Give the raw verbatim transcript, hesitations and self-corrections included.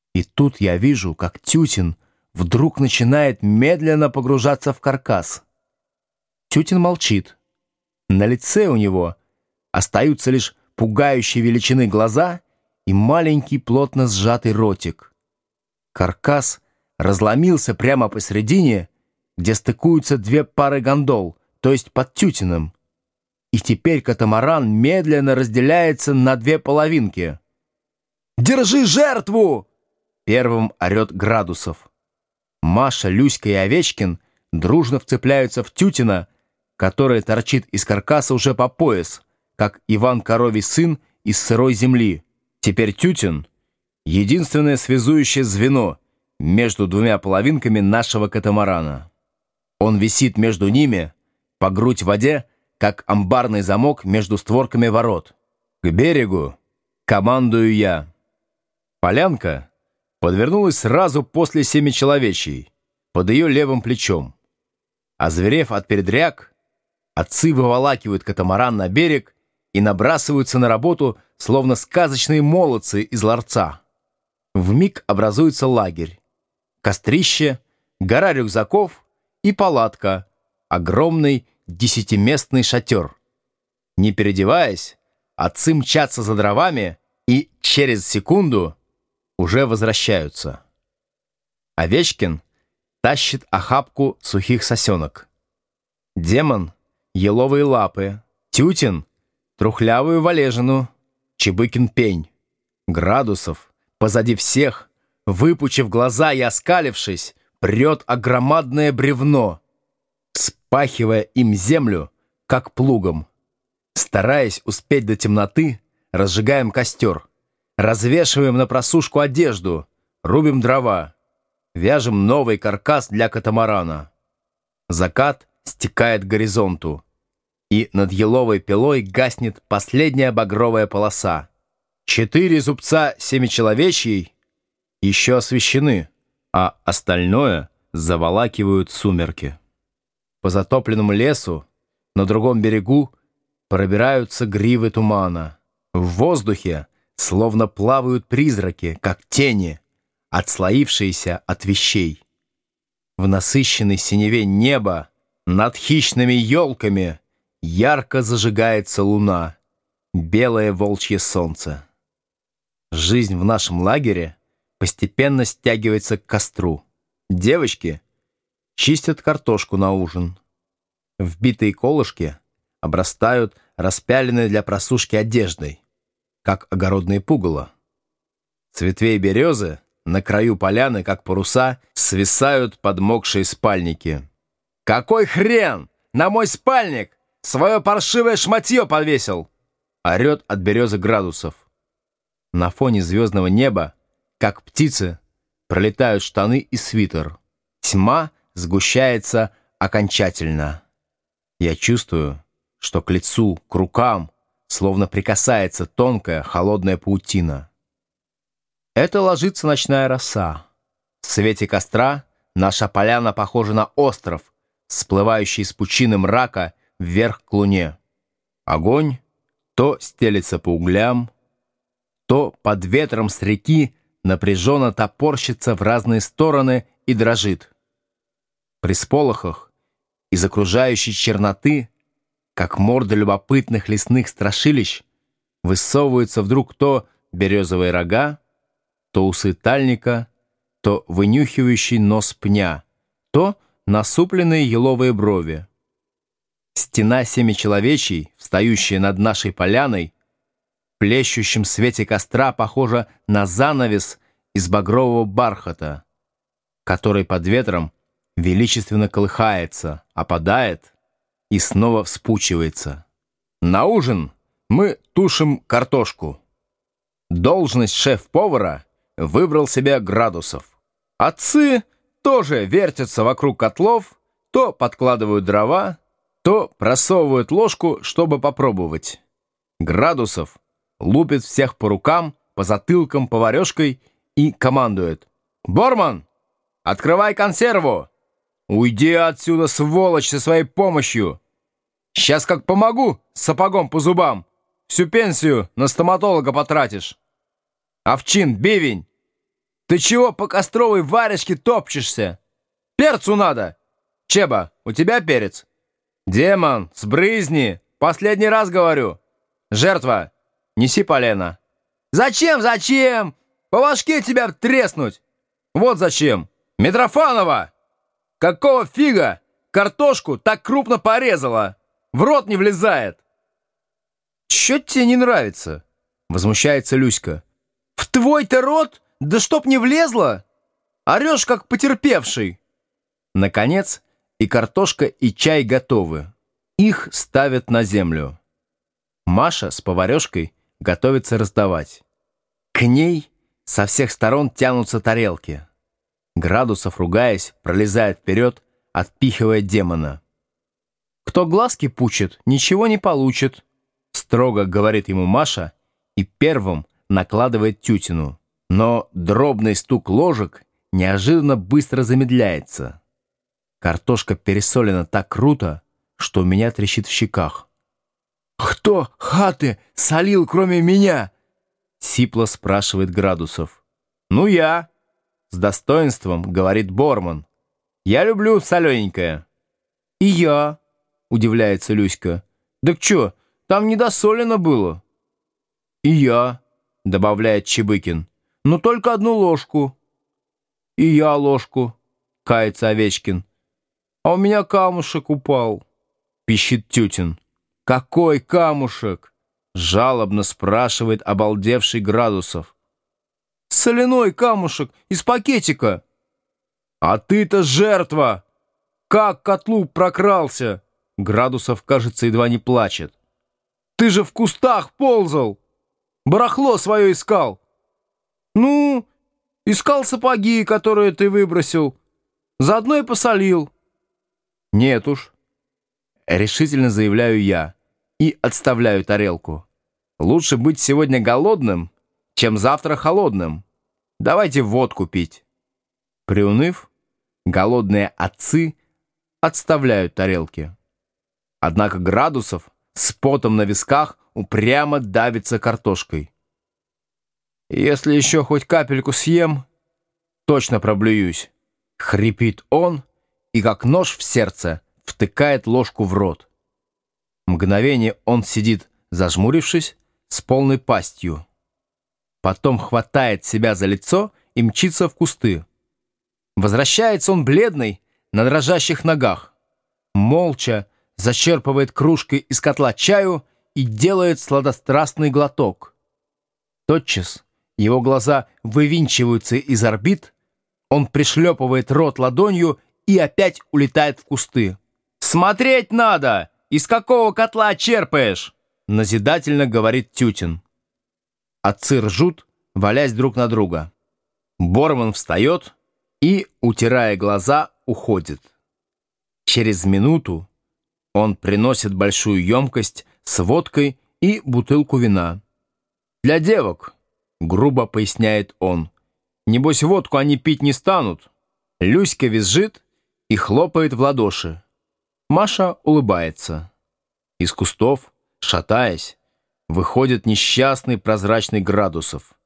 И тут я вижу, как Тютин вдруг начинает медленно погружаться в каркас. Тютин молчит. На лице у него остаются лишь пугающей величины глаза и маленький плотно сжатый ротик. Каркас разломился прямо посередине, где стыкуются две пары гондол, то есть под Тютиным. И теперь катамаран медленно разделяется на две половинки. «Держи жертву!» — первым орет Градусов. Маша, Люська и Овечкин дружно вцепляются в Тютина, который торчит из каркаса уже по пояс, как Иван Коровий сын из сырой земли. Теперь Тютин — единственное связующее звено между двумя половинками нашего катамарана. Он висит между ними, по грудь в воде, как амбарный замок между створками ворот. К берегу командую я. Полянка подвернулась сразу после Семичеловечьей, под ее левым плечом. Озверев от передряг, отцы выволакивают катамаран на берег и набрасываются на работу, словно сказочные молодцы из ларца. Вмиг образуется лагерь. Кострище, гора рюкзаков и палатка, огромный десятиместный шатер. Не переодеваясь, отцы мчатся за дровами и через секунду уже возвращаются. Овечкин тащит охапку сухих сосенок. Демон — еловые лапы. Тютин — трухлявую валежину. Чебыкин — пень. Градусов позади всех, выпучив глаза и оскалившись, прет огромадное бревно, спахивая им землю, как плугом. Стараясь успеть до темноты, разжигаем костер, развешиваем на просушку одежду, рубим дрова, вяжем новый каркас для катамарана. Закат стекает к горизонту, и над еловой пилой гаснет последняя багровая полоса. Четыре зубца Семичеловечьей еще освещены, а остальное заволакивают сумерки. По затопленному лесу на другом берегу пробираются гривы тумана. В воздухе словно плавают призраки, как тени, отслоившиеся от вещей. В насыщенной синеве неба над хищными елками ярко зажигается луна, белое волчье солнце. Жизнь в нашем лагере постепенно стягивается к костру. Девочки чистят картошку на ужин. Вбитые колышки обрастают распяленной для просушки одеждой, как огородные пугало. С ветвей березы на краю поляны, как паруса, свисают подмокшие спальники. «Какой хрен! На мой спальник свое паршивое шматье повесил!» орет от березы Градусов. На фоне звездного неба, как птицы, пролетают штаны и свитер. Тьма сгущается окончательно. Я чувствую, что к лицу, к рукам, словно прикасается тонкая холодная паутина. Это ложится ночная роса. В свете костра наша поляна похожа на остров, всплывающий из пучины мрака вверх к луне. Огонь то стелется по углям, то под ветром с реки напряженно топорщится в разные стороны и дрожит. При сполохах из окружающей черноты, как морды любопытных лесных страшилищ, высовываются вдруг то березовые рога, то усы тальника, то вынюхивающий нос пня, то насупленные еловые брови. Стена Семичеловечьей, встающая над нашей поляной, в плещущем свете костра похожа на занавес из багрового бархата, который под ветром величественно колыхается, опадает и снова вспучивается. На ужин мы тушим картошку. Должность шеф-повара выбрал себе Градусов. Отцы тоже вертятся вокруг котлов, то подкладывают дрова, то просовывают ложку, чтобы попробовать. Градусов лупит всех по рукам, по затылкам поварешкой и командует: «Борман, открывай консерву! Уйди отсюда, сволочь, со своей помощью! Сейчас как помогу с сапогом по зубам, всю пенсию на стоматолога потратишь! Овчин, бивень! Ты чего по костровой варежке топчешься? Перцу надо! Чеба, у тебя перец? Демон, сбрызни! Последний раз говорю! Жертва, неси полено!» «Зачем, зачем? По башке тебя треснуть!» «Вот зачем! Митрофанова! Какого фига картошку так крупно порезала? В рот не влезает!» «Чё тебе не нравится?» — возмущается Люська. «В твой-то рот? Да чтоб не влезло! Орёшь, как потерпевший!» Наконец, и картошка, и чай готовы. Их ставят на землю. Маша с поварёшкой готовится раздавать. К ней со всех сторон тянутся тарелки. Градусов, ругаясь, пролезает вперед, отпихивая демона. «Кто глазки пучит, ничего не получит», — строго говорит ему Маша и первым накладывает тютину. Но дробный стук ложек неожиданно быстро замедляется. Картошка пересолена так круто, что у меня трещит в щеках. «Кто хаты солил, кроме меня?» — сипло спрашивает Градусов. «Ну, я», — с достоинством говорит Борман. «Я люблю солененькое». «И я», — удивляется Люська. «Так чё, там недосолено было?» «И я», — добавляет Чебыкин. «Но только одну ложку». «И я ложку», — кается Овечкин. «А у меня камушек упал», — пищит Тютин. «Какой камушек?» — жалобно спрашивает обалдевший Градусов. «Соляной камушек из пакетика». «А ты-то жертва! Как к котлу прокрался?» Градусов, кажется, едва не плачет. «Ты же в кустах ползал! Барахло свое искал!» «Ну, искал сапоги, которые ты выбросил. Заодно и посолил». «Нет уж», — решительно заявляю я и отставляю тарелку. «Лучше быть сегодня голодным, чем завтра холодным. Давайте водку пить». Приуныв, голодные отцы отставляют тарелки. Однако Градусов с потом на висках упрямо давится картошкой. «Если еще хоть капельку съем, точно проблююсь», — хрипит он и, как нож в сердце, втыкает ложку в рот. Мгновение он сидит, зажмурившись, с полной пастью. Потом хватает себя за лицо и мчится в кусты. Возвращается он бледный, на дрожащих ногах. Молча зачерпывает кружкой из котла чаю и делает сладострастный глоток. Тотчас его глаза вывинчиваются из орбит, он пришлепывает рот ладонью и опять улетает в кусты. «Смотреть надо! Из какого котла черпаешь?» — назидательно говорит Тютин. Отцы ржут, валясь друг на друга. Борман встает и, утирая глаза, уходит. Через минуту он приносит большую емкость с водкой и бутылку вина. «Для девок», — грубо поясняет он. «Небось, водку они пить не станут». Люська визжит и хлопает в ладоши. Маша улыбается. Из кустов, шатаясь, выходит несчастный прозрачный Градусов.